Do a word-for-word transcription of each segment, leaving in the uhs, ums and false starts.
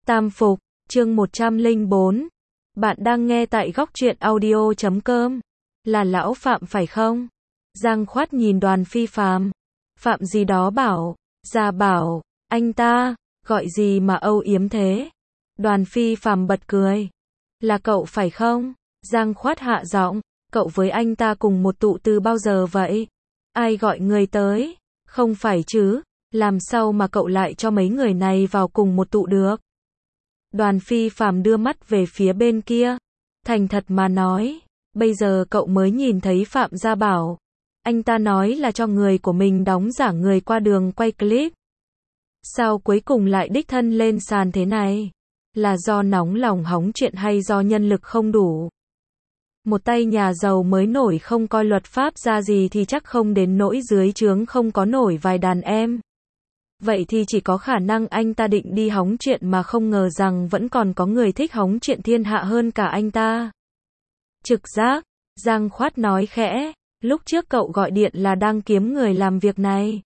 Tam Phục, chương một trăm lẻ bốn. Bạn đang nghe tại góc truyện audio chấm com. Là lão Phạm phải không? Giang Khoát nhìn Đoàn Phi Phàm. Phạm gì đó bảo, già bảo, anh ta, gọi gì mà âu yếm thế? Đoàn Phi Phàm bật cười. Là cậu phải không? Giang Khoát hạ giọng, cậu với anh ta cùng một tụ từ bao giờ vậy? Ai gọi người tới? Không phải chứ, làm sao mà cậu lại cho mấy người này vào cùng một tụ được? Đoàn Phi Phàm đưa mắt về phía bên kia, thành thật mà nói, bây giờ cậu mới nhìn thấy Phạm Gia Bảo. Anh ta nói là cho người của mình đóng giả người qua đường quay clip. Sao cuối cùng lại đích thân lên sàn thế này? Là do nóng lòng hóng chuyện hay do nhân lực không đủ? Một tay nhà giàu mới nổi không coi luật pháp ra gì thì chắc không đến nỗi dưới trướng không có nổi vài đàn em. Vậy thì chỉ có khả năng anh ta định đi hóng chuyện mà không ngờ rằng vẫn còn có người thích hóng chuyện thiên hạ hơn cả anh ta. Trực giác, Giang Khoát nói khẽ, lúc trước cậu gọi điện là đang kiếm người làm việc này.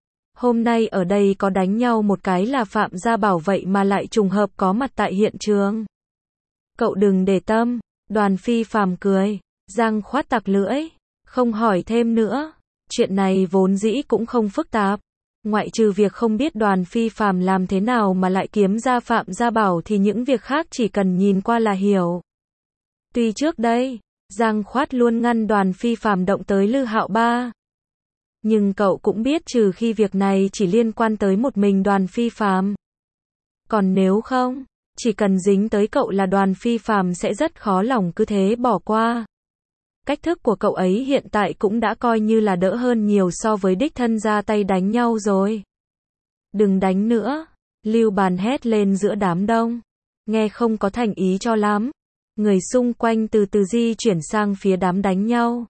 Hôm nay ở đây có đánh nhau một cái là Phạm Gia Bảo vậy mà lại trùng hợp có mặt tại hiện trường. Cậu đừng để tâm, Đoàn Phi Phàm cười, Giang Khoát tặc lưỡi, không hỏi thêm nữa, chuyện này vốn dĩ cũng không phức tạp. Ngoại trừ việc không biết Đoàn Phi Phàm làm thế nào mà lại kiếm ra Phạm Gia Bảo thì những việc khác chỉ cần nhìn qua là hiểu. Tuy trước đây, Giang Khoát luôn ngăn Đoàn Phi Phàm động tới Lư Hạo Ba. Nhưng cậu cũng biết trừ khi việc này chỉ liên quan tới một mình Đoàn Phi Phàm. Còn nếu không, chỉ cần dính tới cậu là Đoàn Phi Phàm sẽ rất khó lòng cứ thế bỏ qua. Cách thức của cậu ấy hiện tại cũng đã coi như là đỡ hơn nhiều so với đích thân ra tay đánh nhau rồi. Đừng đánh nữa, Lưu Bàn hét lên giữa đám đông. Nghe không có thành ý cho lắm. Người xung quanh từ từ di chuyển sang phía đám đánh nhau.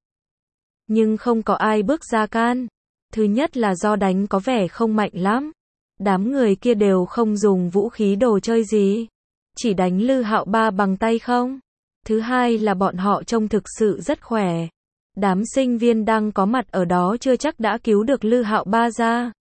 Nhưng không có ai bước ra can. Thứ nhất là do đánh có vẻ không mạnh lắm. Đám người kia đều không dùng vũ khí đồ chơi gì. Chỉ đánh Lư Hạo Ba bằng tay không. Thứ hai là bọn họ trông thực sự rất khỏe. Đám sinh viên đang có mặt ở đó chưa chắc đã cứu được Lư Hạo Ba ra.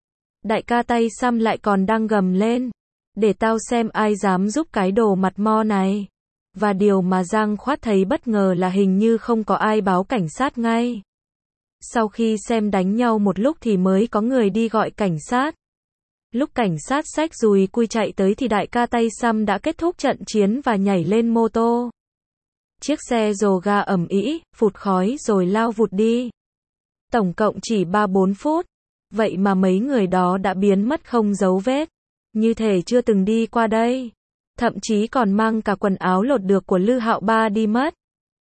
Đại ca tay xăm lại còn đang gầm lên. Để tao xem ai dám giúp cái đồ mặt mo này. Và điều mà Giang Khoát thấy bất ngờ là hình như không có ai báo cảnh sát ngay. Sau khi xem đánh nhau một lúc thì mới có người đi gọi cảnh sát. Lúc cảnh sát xách dùi cui chạy tới thì đại ca tay xăm đã kết thúc trận chiến và nhảy lên mô tô. Chiếc xe rồ ga ầm ĩ, phụt khói rồi lao vụt đi. Tổng cộng chỉ ba bốn phút. Vậy mà mấy người đó đã biến mất không dấu vết. Như thể chưa từng đi qua đây. Thậm chí còn mang cả quần áo lột được của Lư Hạo Ba đi mất.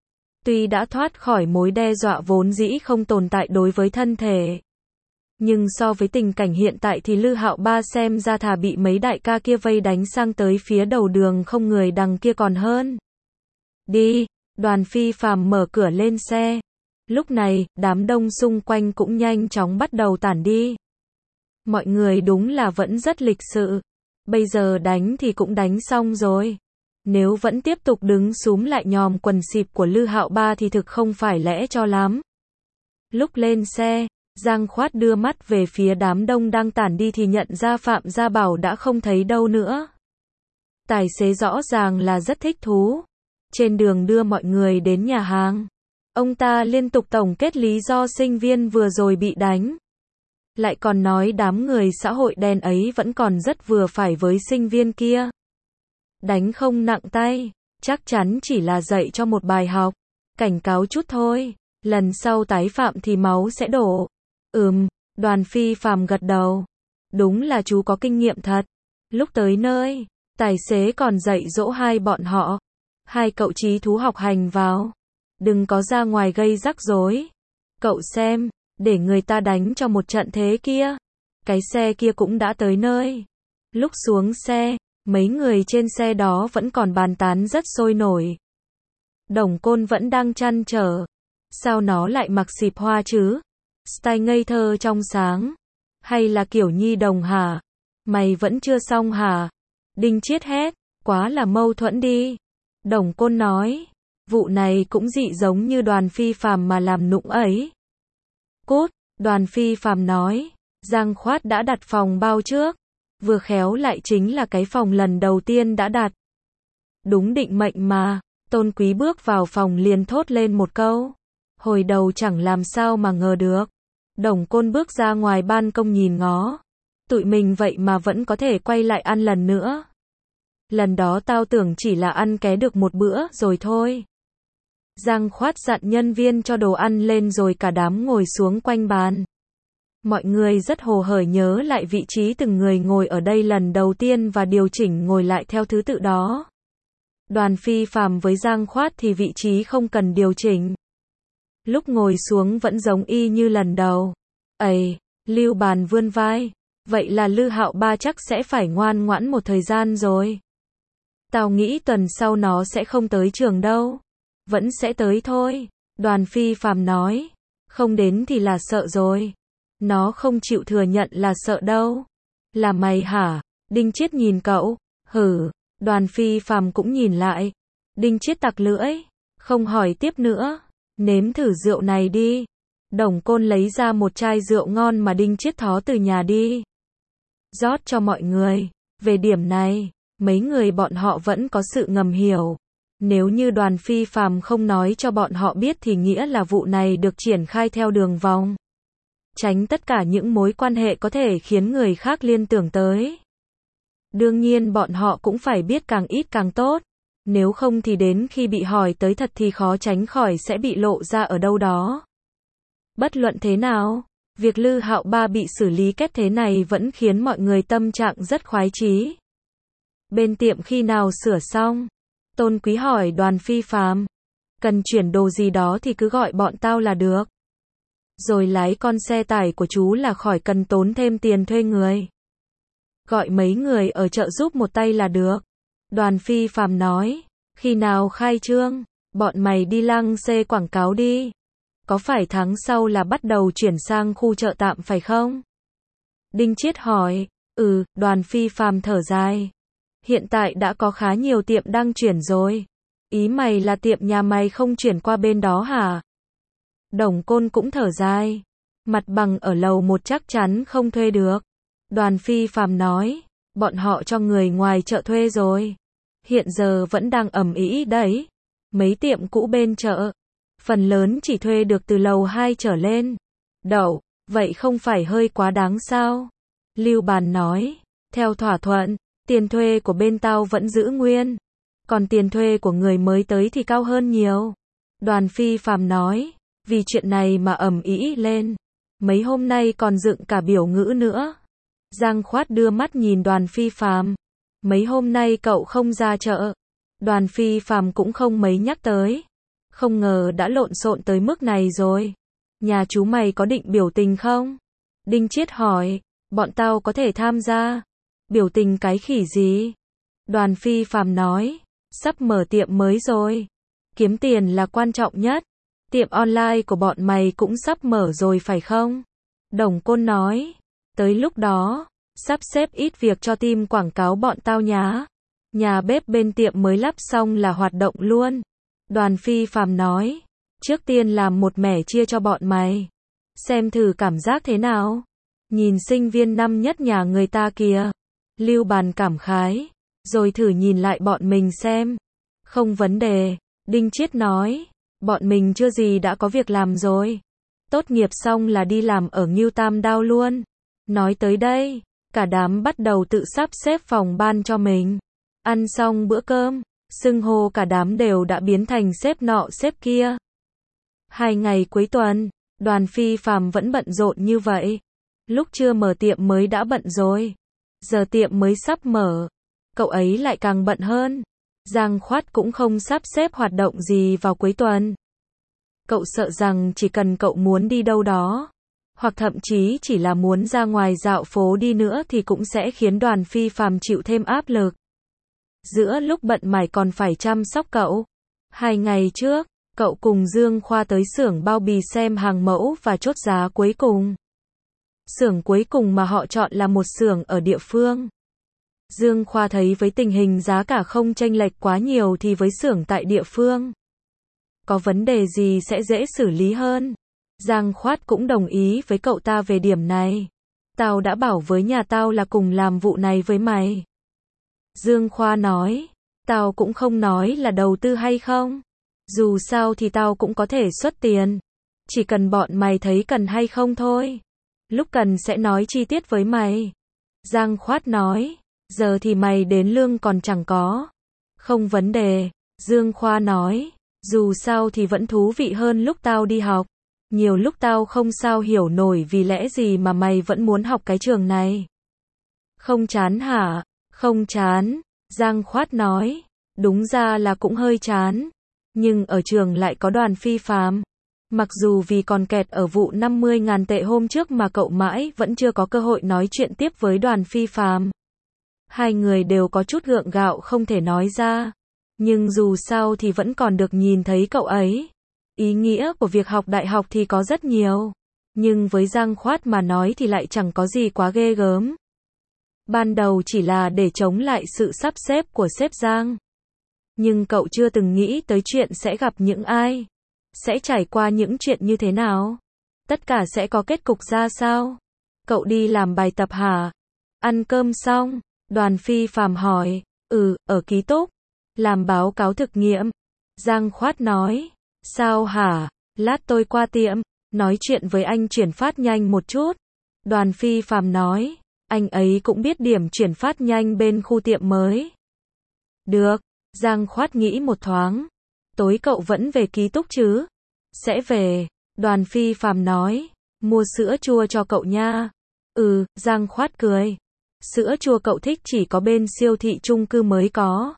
Tuy đã thoát khỏi mối đe dọa vốn dĩ không tồn tại đối với thân thể. Nhưng so với tình cảnh hiện tại thì Lư Hạo Ba xem ra thà bị mấy đại ca kia vây đánh sang tới phía đầu đường không người đằng kia còn hơn. Đi, Đoàn Phi Phàm mở cửa lên xe. Lúc này, đám đông xung quanh cũng nhanh chóng bắt đầu tản đi. Mọi người đúng là vẫn rất lịch sự. Bây giờ đánh thì cũng đánh xong rồi. Nếu vẫn tiếp tục đứng xúm lại nhòm quần xịp của Lư Hạo Ba thì thực không phải lẽ cho lắm. Lúc lên xe, Giang Khoát đưa mắt về phía đám đông đang tản đi thì nhận ra Phạm Gia Bảo đã không thấy đâu nữa. Tài xế rõ ràng là rất thích thú. Trên đường đưa mọi người đến nhà hàng, ông ta liên tục tổng kết lý do sinh viên vừa rồi bị đánh. Lại còn nói đám người xã hội đen ấy vẫn còn rất vừa phải với sinh viên kia. Đánh không nặng tay, chắc chắn chỉ là dạy cho một bài học, cảnh cáo chút thôi, lần sau tái phạm thì máu sẽ đổ. Ừm, Đoàn Phi Phàm gật đầu. Đúng là chú có kinh nghiệm thật. Lúc tới nơi, tài xế còn dạy dỗ hai bọn họ. Hai cậu trí thú học hành vào. Đừng có ra ngoài gây rắc rối. Cậu xem, để người ta đánh cho một trận thế kia. Cái xe kia cũng đã tới nơi. Lúc xuống xe, mấy người trên xe đó vẫn còn bàn tán rất sôi nổi. Đồng Côn vẫn đang trăn trở. Sao nó lại mặc xịp hoa chứ? Style ngây thơ trong sáng. Hay là kiểu nhi đồng hả? Mày vẫn chưa xong hả? Đinh Chiết hét, quá là mâu thuẫn đi. Đồng Côn nói, vụ này cũng dị giống như Đoàn Phi Phàm mà làm nũng ấy. Cút, Đoàn Phi Phàm nói, Giang Khoát đã đặt phòng bao trước. Vừa khéo lại chính là cái phòng lần đầu tiên đã đặt. Đúng định mệnh mà, Tôn Quý bước vào phòng liền thốt lên một câu. Hồi đầu chẳng làm sao mà ngờ được. Đồng Côn bước ra ngoài ban công nhìn ngó. Tụi mình vậy mà vẫn có thể quay lại ăn lần nữa. Lần đó tao tưởng chỉ là ăn ké được một bữa rồi thôi. Giang Khoát dặn nhân viên cho đồ ăn lên rồi cả đám ngồi xuống quanh bàn. Mọi người rất hồ hởi nhớ lại vị trí từng người ngồi ở đây lần đầu tiên và điều chỉnh ngồi lại theo thứ tự đó. Đoàn Phi Phàm với Giang Khoát thì vị trí không cần điều chỉnh. Lúc ngồi xuống vẫn giống y như lần đầu. Ây, Lưu Bàn vươn vai. Vậy là Lư Hạo Ba chắc sẽ phải ngoan ngoãn một thời gian rồi. Tao nghĩ tuần sau nó sẽ không tới trường đâu. Vẫn sẽ tới thôi. Đoàn Phi Phàm nói. Không đến thì là sợ rồi. Nó không chịu thừa nhận là sợ đâu. Là mày hả? Đinh Chiết nhìn cậu. Hử. Đoàn Phi Phàm cũng nhìn lại. Đinh Chiết tặc lưỡi. Không hỏi tiếp nữa. Nếm thử rượu này đi. Đồng Côn lấy ra một chai rượu ngon mà Đinh Chiết thó từ nhà đi. Rót cho mọi người. Về điểm này, mấy người bọn họ vẫn có sự ngầm hiểu. Nếu như Đoàn Phi Phàm không nói cho bọn họ biết thì nghĩa là vụ này được triển khai theo đường vòng. Tránh tất cả những mối quan hệ có thể khiến người khác liên tưởng tới. Đương nhiên bọn họ cũng phải biết càng ít càng tốt. Nếu không thì đến khi bị hỏi tới thật thì khó tránh khỏi sẽ bị lộ ra ở đâu đó. Bất luận thế nào, việc Lư Hạo Ba bị xử lý kép thế này vẫn khiến mọi người tâm trạng rất khoái chí. Bên tiệm khi nào sửa xong? Tôn Quý hỏi Đoàn Phi Phàm. Cần chuyển đồ gì đó thì cứ gọi bọn tao là được. Rồi lái con xe tải của chú là khỏi cần tốn thêm tiền thuê người. Gọi mấy người ở chợ giúp một tay là được. Đoàn Phi Phàm nói. Khi nào khai trương? Bọn mày đi lăng xê quảng cáo đi. Có phải tháng sau là bắt đầu chuyển sang khu chợ tạm phải không? Đinh Chiết hỏi. Ừ, Đoàn Phi Phàm thở dài. Hiện tại đã có khá nhiều tiệm đang chuyển rồi. Ý mày là tiệm nhà mày không chuyển qua bên đó hả? Đồng Côn cũng thở dài. Mặt bằng ở lầu một chắc chắn không thuê được. Đoàn Phi Phàm nói. Bọn họ cho người ngoài chợ thuê rồi. Hiện giờ vẫn đang ầm ĩ đấy. Mấy tiệm cũ bên chợ. Phần lớn chỉ thuê được từ lầu hai trở lên. Đậu, vậy không phải hơi quá đáng sao? Lưu Bàn nói. Theo thỏa thuận, tiền thuê của bên tao vẫn giữ nguyên. Còn tiền thuê của người mới tới thì cao hơn nhiều. Đoàn Phi Phàm nói. Vì chuyện này mà ầm ĩ lên. Mấy hôm nay còn dựng cả biểu ngữ nữa. Giang Khoát đưa mắt nhìn Đoàn Phi Phàm. Mấy hôm nay cậu không ra chợ. Đoàn Phi Phàm cũng không mấy nhắc tới. Không ngờ đã lộn xộn tới mức này rồi. Nhà chú mày có định biểu tình không? Đinh Chiết hỏi. Bọn tao có thể tham gia. Biểu tình cái khỉ gì? Đoàn Phi Phàm nói. Sắp mở tiệm mới rồi. Kiếm tiền là quan trọng nhất. Tiệm online của bọn mày cũng sắp mở rồi phải không? Đồng Côn nói. Tới lúc đó, sắp xếp ít việc cho team quảng cáo bọn tao nhá. Nhà bếp bên tiệm mới lắp xong là hoạt động luôn. Đoàn Phi Phàm nói. Trước tiên làm một mẻ chia cho bọn mày. Xem thử cảm giác thế nào. Nhìn sinh viên năm nhất nhà người ta kìa. Lưu Bàn cảm khái. Rồi thử nhìn lại bọn mình xem. Không vấn đề. Đinh Chiết nói. Bọn mình chưa gì đã có việc làm rồi. Tốt nghiệp xong là đi làm ở Ngưu Tam Đao luôn. Nói tới đây, cả đám bắt đầu tự sắp xếp phòng ban cho mình. Ăn xong bữa cơm, xưng hô cả đám đều đã biến thành sếp nọ sếp kia. Hai ngày cuối tuần, Đoàn Phi Phàm vẫn bận rộn như vậy. Lúc chưa mở tiệm mới đã bận rồi. Giờ tiệm mới sắp mở, cậu ấy lại càng bận hơn. Giang Khoát cũng không sắp xếp hoạt động gì vào cuối tuần. Cậu sợ rằng chỉ cần cậu muốn đi đâu đó, hoặc thậm chí chỉ là muốn ra ngoài dạo phố đi nữa thì cũng sẽ khiến Đoàn Phi Phàm chịu thêm áp lực. Giữa lúc bận mải còn phải chăm sóc cậu. Hai ngày trước, cậu cùng Dương Khoa tới xưởng bao bì xem hàng mẫu và chốt giá cuối cùng. Xưởng cuối cùng mà họ chọn là một xưởng ở địa phương. Dương Khoa thấy với tình hình giá cả không chênh lệch quá nhiều thì với xưởng tại địa phương, có vấn đề gì sẽ dễ xử lý hơn. Giang Khoát cũng đồng ý với cậu ta về điểm này. Tao đã bảo với nhà tao là cùng làm vụ này với mày. Dương Khoa nói, tao cũng không nói là đầu tư hay không. Dù sao thì tao cũng có thể xuất tiền. Chỉ cần bọn mày thấy cần hay không thôi. Lúc cần sẽ nói chi tiết với mày. Giang Khoát nói, giờ thì mày đến lương còn chẳng có. Không vấn đề. Dương Khoa nói, dù sao thì vẫn thú vị hơn lúc tao đi học. Nhiều lúc tao không sao hiểu nổi vì lẽ gì mà mày vẫn muốn học cái trường này. Không chán hả? Không chán. Giang Khoát nói, đúng ra là cũng hơi chán. Nhưng ở trường lại có Đoàn Phi Phàm. Mặc dù vì còn kẹt ở vụ năm mươi ngàn tệ hôm trước mà cậu mãi vẫn chưa có cơ hội nói chuyện tiếp với Đoàn Phi Phàm. Hai người đều có chút gượng gạo không thể nói ra. Nhưng dù sao thì vẫn còn được nhìn thấy cậu ấy. Ý nghĩa của việc học đại học thì có rất nhiều. Nhưng với Giang Khoát mà nói thì lại chẳng có gì quá ghê gớm. Ban đầu chỉ là để chống lại sự sắp xếp của sếp Giang. Nhưng cậu chưa từng nghĩ tới chuyện sẽ gặp những ai. Sẽ trải qua những chuyện như thế nào? Tất cả sẽ có kết cục ra sao? Cậu đi làm bài tập hả? Ăn cơm xong, Đoàn Phi Phàm hỏi, ừ, ở ký túc. Làm báo cáo thực nghiệm. Giang Khoát nói, sao hả? Lát tôi qua tiệm, nói chuyện với anh chuyển phát nhanh một chút. Đoàn Phi Phàm nói, anh ấy cũng biết điểm chuyển phát nhanh bên khu tiệm mới. Được, Giang Khoát nghĩ một thoáng. Tối cậu vẫn về ký túc chứ? Sẽ về. Đoàn Phi Phàm nói, mua sữa chua cho cậu nha. Ừ, Giang Khoát cười. Sữa chua cậu thích chỉ có bên siêu thị chung cư mới có.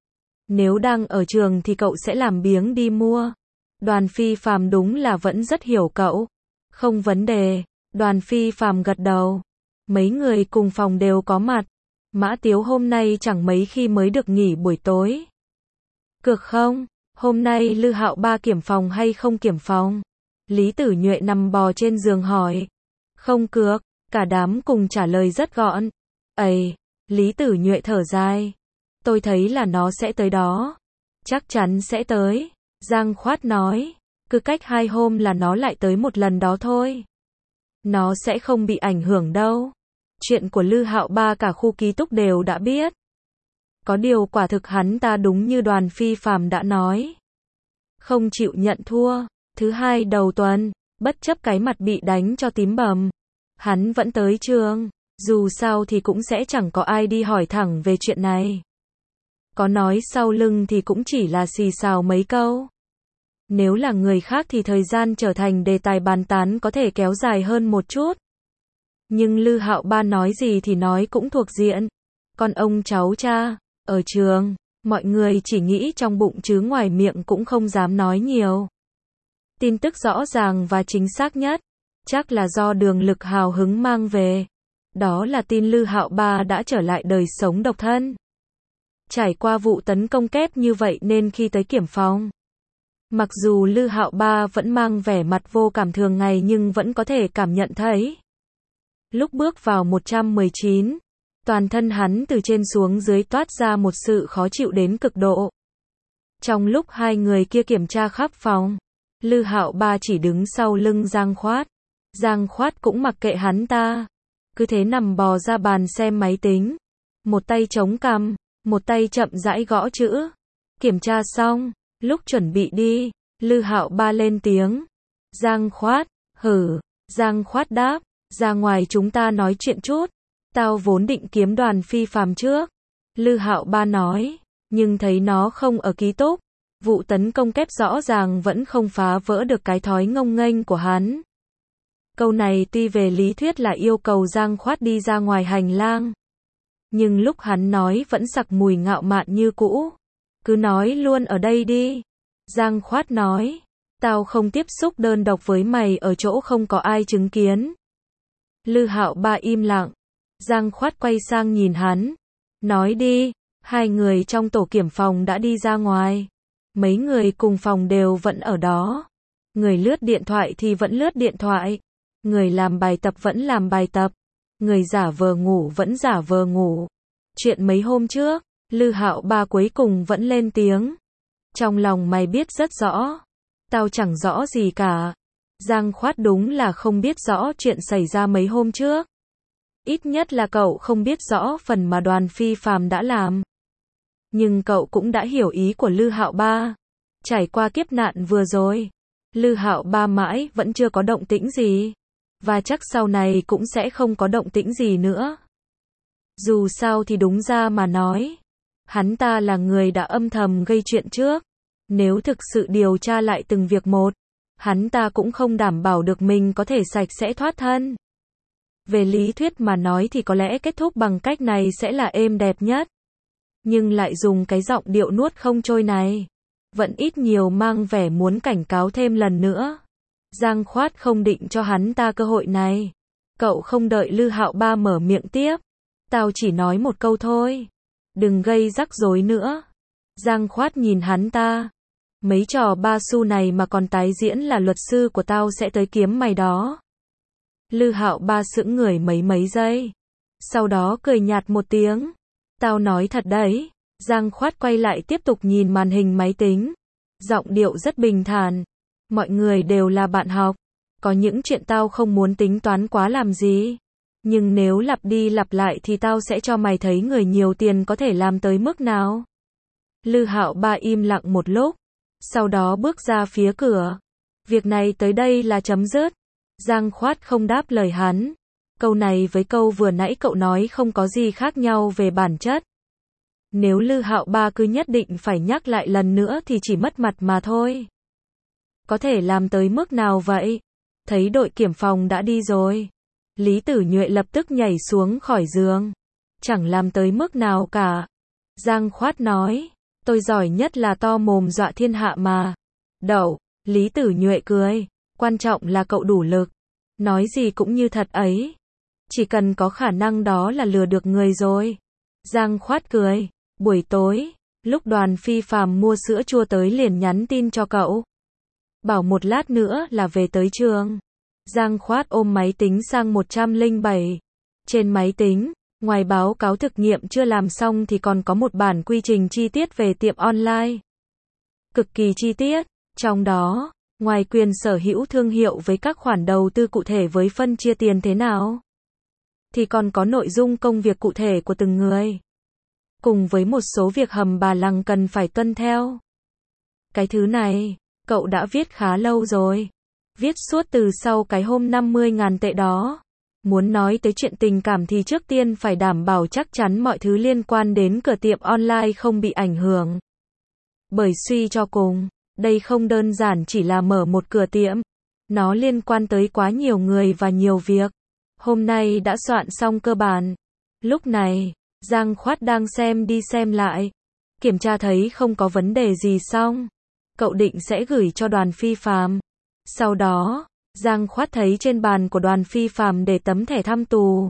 Nếu đang ở trường thì cậu sẽ làm biếng đi mua. Đoàn Phi Phàm đúng là vẫn rất hiểu cậu. Không vấn đề. Đoàn Phi Phàm gật đầu. Mấy người cùng phòng đều có mặt. Mã Tiếu hôm nay chẳng mấy khi mới được nghỉ buổi tối. Cược không? Hôm nay Lư Hạo Ba kiểm phòng hay không kiểm phòng? Lý Tử Nhuệ nằm bò trên giường hỏi. Không cược. Cả đám cùng trả lời rất gọn. Ây, Lý Tử Nhuệ thở dài. Tôi thấy là nó sẽ tới đó. Chắc chắn sẽ tới. Giang Khoát nói. Cứ cách hai hôm là nó lại tới một lần đó thôi. Nó sẽ không bị ảnh hưởng đâu. Chuyện của Lư Hạo Ba cả khu ký túc đều đã biết. Có điều quả thực hắn ta đúng như Đoàn Phi Phàm đã nói. Không chịu nhận thua. Thứ hai đầu tuần, bất chấp cái mặt bị đánh cho tím bầm, hắn vẫn tới trường. Dù sao thì cũng sẽ chẳng có ai đi hỏi thẳng về chuyện này. Có nói sau lưng thì cũng chỉ là xì xào mấy câu. Nếu là người khác thì thời gian trở thành đề tài bàn tán có thể kéo dài hơn một chút. Nhưng Lư Hạo Ba nói gì thì nói cũng thuộc diện. Con ông cháu cha, ở trường, mọi người chỉ nghĩ trong bụng chứ ngoài miệng cũng không dám nói nhiều. Tin tức rõ ràng và chính xác nhất, chắc là do Đường Lực hào hứng mang về. Đó là tin Lư Hạo Ba đã trở lại đời sống độc thân. Trải qua vụ tấn công kép như vậy nên khi tới kiểm phòng, mặc dù Lư Hạo Ba vẫn mang vẻ mặt vô cảm thường ngày nhưng vẫn có thể cảm nhận thấy. Lúc bước vào một trăm mười chín, toàn thân hắn từ trên xuống dưới toát ra một sự khó chịu đến cực độ. Trong lúc hai người kia kiểm tra khắp phòng, Lư Hạo Ba chỉ đứng sau lưng Giang Khoát. Giang Khoát cũng mặc kệ hắn ta. Cứ thế nằm bò ra bàn xem máy tính. Một tay chống cằm, một tay chậm rãi gõ chữ. Kiểm tra xong, lúc chuẩn bị đi, Lư Hạo Ba lên tiếng. Giang Khoát, hử, Giang Khoát đáp, ra ngoài chúng ta nói chuyện chút. Tao vốn định kiếm Đoàn Phi Phàm trước. Lư Hạo Ba nói, nhưng thấy nó không ở ký túc. Vụ tấn công kép rõ ràng vẫn không phá vỡ được cái thói ngông nghênh của hắn. Câu này tuy về lý thuyết là yêu cầu Giang Khoát đi ra ngoài hành lang. Nhưng lúc hắn nói vẫn sặc mùi ngạo mạn như cũ. Cứ nói luôn ở đây đi. Giang Khoát nói, tao không tiếp xúc đơn độc với mày ở chỗ không có ai chứng kiến. Lư Hạo Ba im lặng. Giang Khoát quay sang nhìn hắn. Nói đi. Hai người trong tổ kiểm phòng đã đi ra ngoài. Mấy người cùng phòng đều vẫn ở đó. Người lướt điện thoại thì vẫn lướt điện thoại. Người làm bài tập vẫn làm bài tập. Người giả vờ ngủ vẫn giả vờ ngủ. Chuyện mấy hôm trước, Lư Hạo Ba cuối cùng vẫn lên tiếng. Trong lòng mày biết rất rõ. Tao chẳng rõ gì cả. Giang Khoát đúng là không biết rõ chuyện xảy ra mấy hôm trước. Ít nhất là cậu không biết rõ phần mà Đoàn Phi Phàm đã làm. Nhưng cậu cũng đã hiểu ý của Lư Hạo Ba. Trải qua kiếp nạn vừa rồi, Lư Hạo Ba mãi vẫn chưa có động tĩnh gì. Và chắc sau này cũng sẽ không có động tĩnh gì nữa. Dù sao thì đúng ra mà nói, hắn ta là người đã âm thầm gây chuyện trước. Nếu thực sự điều tra lại từng việc một, hắn ta cũng không đảm bảo được mình có thể sạch sẽ thoát thân. Về lý thuyết mà nói thì có lẽ kết thúc bằng cách này sẽ là êm đẹp nhất. Nhưng lại dùng cái giọng điệu nuốt không trôi này, vẫn ít nhiều mang vẻ muốn cảnh cáo thêm lần nữa. Giang Khoát không định cho hắn ta cơ hội này. Cậu không đợi Lư Hạo Ba mở miệng tiếp. Tao chỉ nói một câu thôi. Đừng gây rắc rối nữa. Giang Khoát nhìn hắn ta. Mấy trò ba xu này mà còn tái diễn là luật sư của tao sẽ tới kiếm mày đó. Lư Hạo Ba sững người mấy mấy giây. Sau đó cười nhạt một tiếng. Tao nói thật đấy. Giang Khoát quay lại tiếp tục nhìn màn hình máy tính. Giọng điệu rất bình thản. Mọi người đều là bạn học. Có những chuyện tao không muốn tính toán quá làm gì. Nhưng nếu lặp đi lặp lại thì tao sẽ cho mày thấy người nhiều tiền có thể làm tới mức nào. Lư Hạo Ba im lặng một lúc. Sau đó bước ra phía cửa. Việc này tới đây là chấm dứt. Giang Khoát không đáp lời hắn. Câu này với câu vừa nãy cậu nói không có gì khác nhau về bản chất. Nếu Lư Hạo Ba cứ nhất định phải nhắc lại lần nữa thì chỉ mất mặt mà thôi. Có thể làm tới mức nào vậy? Thấy đội kiểm phòng đã đi rồi. Lý Tử Nhuệ lập tức nhảy xuống khỏi giường. Chẳng làm tới mức nào cả. Giang Khoát nói. Tôi giỏi nhất là to mồm dọa thiên hạ mà. Đậu. Lý Tử Nhuệ cười. Quan trọng là cậu đủ lực. Nói gì cũng như thật ấy. Chỉ cần có khả năng đó là lừa được người rồi. Giang Khoát cười. Buổi tối, lúc Đoàn Phi Phàm mua sữa chua tới liền nhắn tin cho cậu. Bảo một lát nữa là về tới trường. Giang Khoát ôm máy tính sang một trăm lẻ bảy. Trên máy tính, ngoài báo cáo thực nghiệm chưa làm xong thì còn có một bản quy trình chi tiết về tiệm online. Cực kỳ chi tiết, trong đó, ngoài quyền sở hữu thương hiệu với các khoản đầu tư cụ thể với phân chia tiền thế nào, thì còn có nội dung công việc cụ thể của từng người. Cùng với một số việc hầm bà lằng cần phải tuân theo. Cái thứ này, cậu đã viết khá lâu rồi. Viết suốt từ sau cái hôm năm mươi ngàn tệ đó. Muốn nói tới chuyện tình cảm thì trước tiên phải đảm bảo chắc chắn mọi thứ liên quan đến cửa tiệm online không bị ảnh hưởng. Bởi suy cho cùng, đây không đơn giản chỉ là mở một cửa tiệm. Nó liên quan tới quá nhiều người và nhiều việc. Hôm nay đã soạn xong cơ bản. Lúc này, Giang Khoát đang xem đi xem lại. Kiểm tra thấy không có vấn đề gì xong. Cậu định sẽ gửi cho Đoàn Phi Phàm. Sau đó, Giang Khoát thấy trên bàn của Đoàn Phi Phàm để tấm thẻ thăm tù.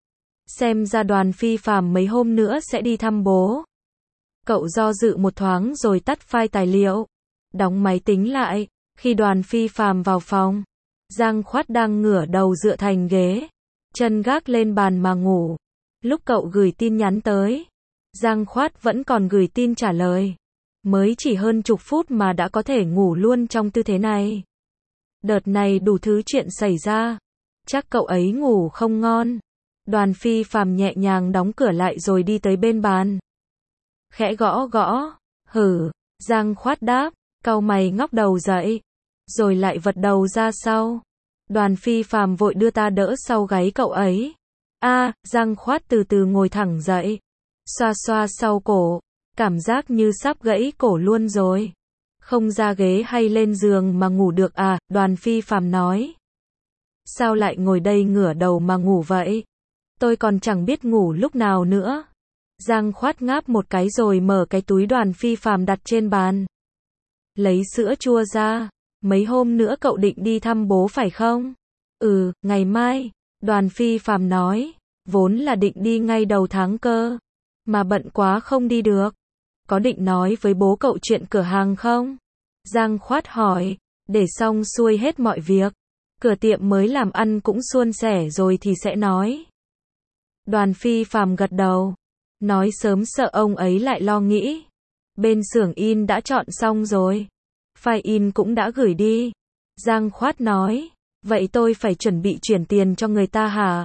Xem ra Đoàn Phi Phàm mấy hôm nữa sẽ đi thăm bố. Cậu do dự một thoáng rồi tắt file tài liệu. Đóng máy tính lại. Khi Đoàn Phi Phàm vào phòng, Giang Khoát đang ngửa đầu dựa thành ghế. Chân gác lên bàn mà ngủ. Lúc cậu gửi tin nhắn tới, Giang Khoát vẫn còn gửi tin trả lời. Mới chỉ hơn chục phút mà đã có thể ngủ luôn trong tư thế này. Đợt này đủ thứ chuyện xảy ra. Chắc cậu ấy ngủ không ngon. Đoàn Phi Phàm nhẹ nhàng đóng cửa lại rồi đi tới bên bàn. Khẽ gõ gõ. Hử. Giang Khoát đáp. Cau mày ngóc đầu dậy. Rồi lại vật đầu ra sau. Đoàn Phi Phàm vội đưa ta đỡ sau gáy cậu ấy. A, à, Giang Khoát từ từ ngồi thẳng dậy. Xoa xoa sau cổ. Cảm giác như sắp gãy cổ luôn rồi. Không ra ghế hay lên giường mà ngủ được à, Đoàn Phi Phàm nói. Sao lại ngồi đây ngửa đầu mà ngủ vậy? Tôi còn chẳng biết ngủ lúc nào nữa. Giang Khoát ngáp một cái rồi mở cái túi Đoàn Phi Phàm đặt trên bàn. Lấy sữa chua ra. Mấy hôm nữa cậu định đi thăm bố phải không? Ừ, ngày mai. Đoàn Phi Phàm nói. Vốn là định đi ngay đầu tháng cơ. Mà bận quá không đi được. Có định nói với bố cậu chuyện cửa hàng không? Giang Khoát hỏi. Để xong xuôi hết mọi việc. Cửa tiệm mới làm ăn cũng suôn sẻ rồi thì sẽ nói. Đoàn Phi Phàm gật đầu. Nói sớm sợ ông ấy lại lo nghĩ. Bên xưởng in đã chọn xong rồi. File in cũng đã gửi đi. Giang Khoát nói. Vậy tôi phải chuẩn bị chuyển tiền cho người ta hả?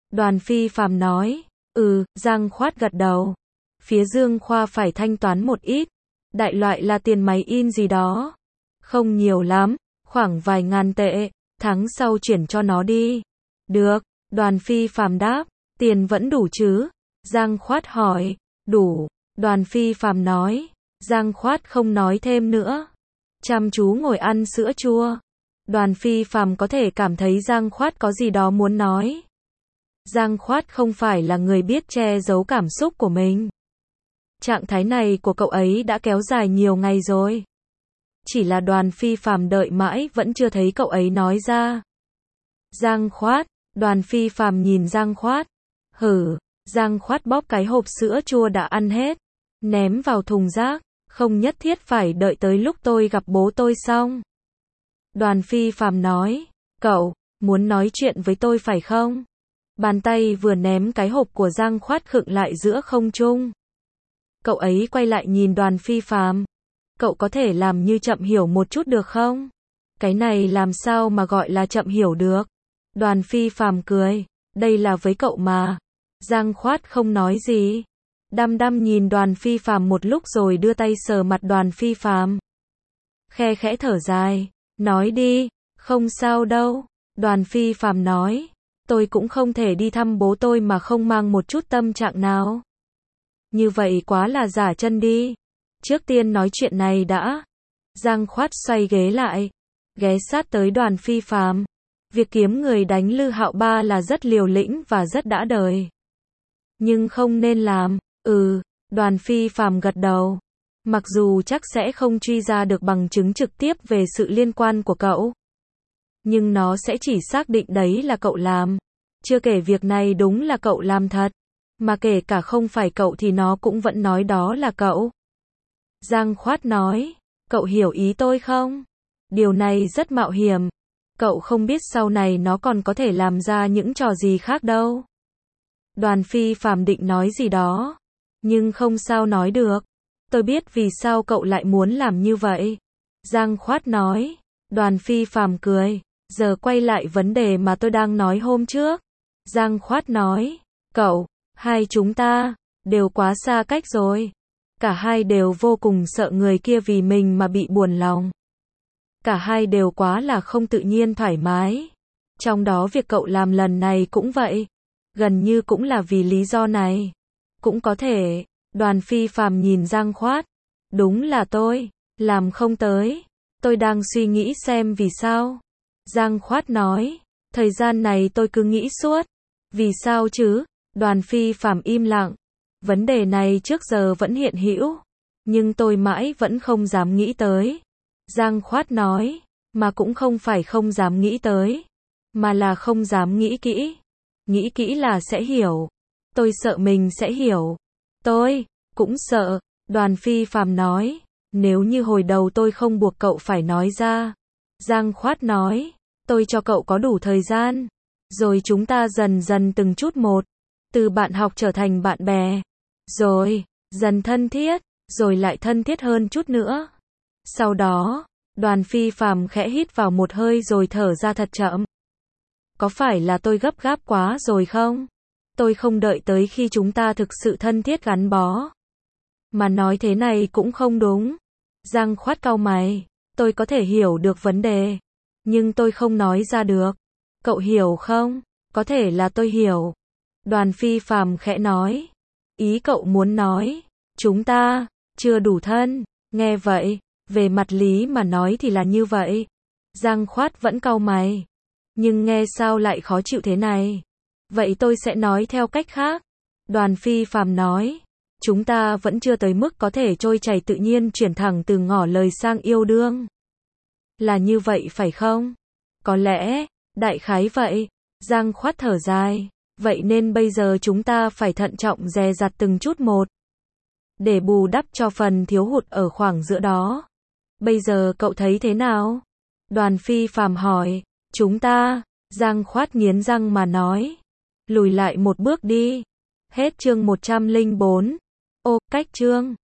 Đoàn Phi Phàm nói. Ừ, Giang Khoát gật đầu. Phía Dương Khoa phải thanh toán một ít. Đại loại là tiền máy in gì đó. Không nhiều lắm, khoảng vài ngàn tệ, tháng sau chuyển cho nó đi. Được, Đoàn Phi Phàm đáp. Tiền vẫn đủ chứ? Giang Khoát hỏi. Đủ, Đoàn Phi Phàm nói. Giang Khoát không nói thêm nữa. Chăm chú ngồi ăn sữa chua. Đoàn Phi Phàm có thể cảm thấy Giang Khoát có gì đó muốn nói. Giang Khoát không phải là người biết che giấu cảm xúc của mình. Trạng thái này của cậu ấy đã kéo dài nhiều ngày rồi. Chỉ là Đoàn Phi Phàm đợi mãi vẫn chưa thấy cậu ấy nói ra. Giang Khoát, Đoàn Phi Phàm nhìn Giang Khoát. Hử, Giang Khoát bóp cái hộp sữa chua đã ăn hết, ném vào thùng rác, không nhất thiết phải đợi tới lúc tôi gặp bố tôi xong. Đoàn Phi Phàm nói, cậu, muốn nói chuyện với tôi phải không? Bàn tay vừa ném cái hộp của Giang Khoát khựng lại giữa không trung. Cậu ấy quay lại nhìn Đoàn Phi Phàm. Cậu có thể làm như chậm hiểu một chút được không? Cái này làm sao mà gọi là chậm hiểu được? Đoàn Phi Phàm cười, đây là với cậu mà. Giang Khoát không nói gì. Đăm đăm nhìn Đoàn Phi Phàm một lúc rồi đưa tay sờ mặt Đoàn Phi Phàm. Khe khẽ thở dài, nói đi, không sao đâu. Đoàn Phi Phàm nói, tôi cũng không thể đi thăm bố tôi mà không mang một chút tâm trạng nào. Như vậy quá là giả chân đi. Trước tiên nói chuyện này đã. Giang Khoát xoay ghế lại, ghé sát tới Đoàn Phi Phàm. Việc kiếm người đánh Lư Hạo Ba là rất liều lĩnh và rất đã đời. Nhưng không nên làm. Ừ, Đoàn Phi Phàm gật đầu. Mặc dù chắc sẽ không truy ra được bằng chứng trực tiếp về sự liên quan của cậu. Nhưng nó sẽ chỉ xác định đấy là cậu làm. Chưa kể việc này đúng là cậu làm thật. Mà kể cả không phải cậu thì nó cũng vẫn nói đó là cậu. Giang Khoát nói, cậu hiểu ý tôi không? Điều này rất mạo hiểm. Cậu không biết sau này nó còn có thể làm ra những trò gì khác đâu. Đoàn Phi Phàm định nói gì đó, nhưng không sao nói được. Tôi biết vì sao cậu lại muốn làm như vậy. Giang Khoát nói. Đoàn Phi Phàm cười. Giờ quay lại vấn đề mà tôi đang nói hôm trước. Giang Khoát nói. Cậu, hai chúng ta, đều quá xa cách rồi. Cả hai đều vô cùng sợ người kia vì mình mà bị buồn lòng. Cả hai đều quá là không tự nhiên thoải mái. Trong đó việc cậu làm lần này cũng vậy. Gần như cũng là vì lý do này. Cũng có thể. Đoàn Phi Phàm nhìn Giang Khoát. Đúng là tôi, làm không tới. Tôi đang suy nghĩ xem vì sao. Giang Khoát nói. Thời gian này tôi cứ nghĩ suốt. Vì sao chứ? Đoàn Phi Phàm im lặng. Vấn đề này trước giờ vẫn hiện hữu. Nhưng tôi mãi vẫn không dám nghĩ tới. Giang Khoát nói. Mà cũng không phải không dám nghĩ tới. Mà là không dám nghĩ kỹ. Nghĩ kỹ là sẽ hiểu. Tôi sợ mình sẽ hiểu. Tôi cũng sợ. Đoàn Phi Phàm nói. Nếu như hồi đầu tôi không buộc cậu phải nói ra. Giang Khoát nói. Tôi cho cậu có đủ thời gian. Rồi chúng ta dần dần từng chút một. Từ bạn học trở thành bạn bè. Rồi, dần thân thiết. Rồi lại thân thiết hơn chút nữa. Sau đó, Đoàn Phi Phàm khẽ hít vào một hơi rồi thở ra thật chậm. Có phải là tôi gấp gáp quá rồi không? Tôi không đợi tới khi chúng ta thực sự thân thiết gắn bó. Mà nói thế này cũng không đúng. Giang Khoát cau mày. Tôi có thể hiểu được vấn đề. Nhưng tôi không nói ra được. Cậu hiểu không? Có thể là tôi hiểu. Đoàn Phi Phàm khẽ nói. Ý cậu muốn nói. Chúng ta, chưa đủ thân. Nghe vậy, về mặt lý mà nói thì là như vậy. Giang Khoát vẫn cau mày. Nhưng nghe sao lại khó chịu thế này? Vậy tôi sẽ nói theo cách khác. Đoàn Phi Phàm nói. Chúng ta vẫn chưa tới mức có thể trôi chảy tự nhiên chuyển thẳng từ ngỏ lời sang yêu đương. Là như vậy phải không? Có lẽ, đại khái vậy. Giang Khoát thở dài. Vậy nên bây giờ chúng ta phải thận trọng dè dặt từng chút một. Để bù đắp cho phần thiếu hụt ở khoảng giữa đó. Bây giờ cậu thấy thế nào? Đoàn Phi Phàm hỏi. Chúng ta, Giang Khoát nghiến răng mà nói. Lùi lại một bước đi. Hết chương một trăm lẻ bốn. Ô, cách chương.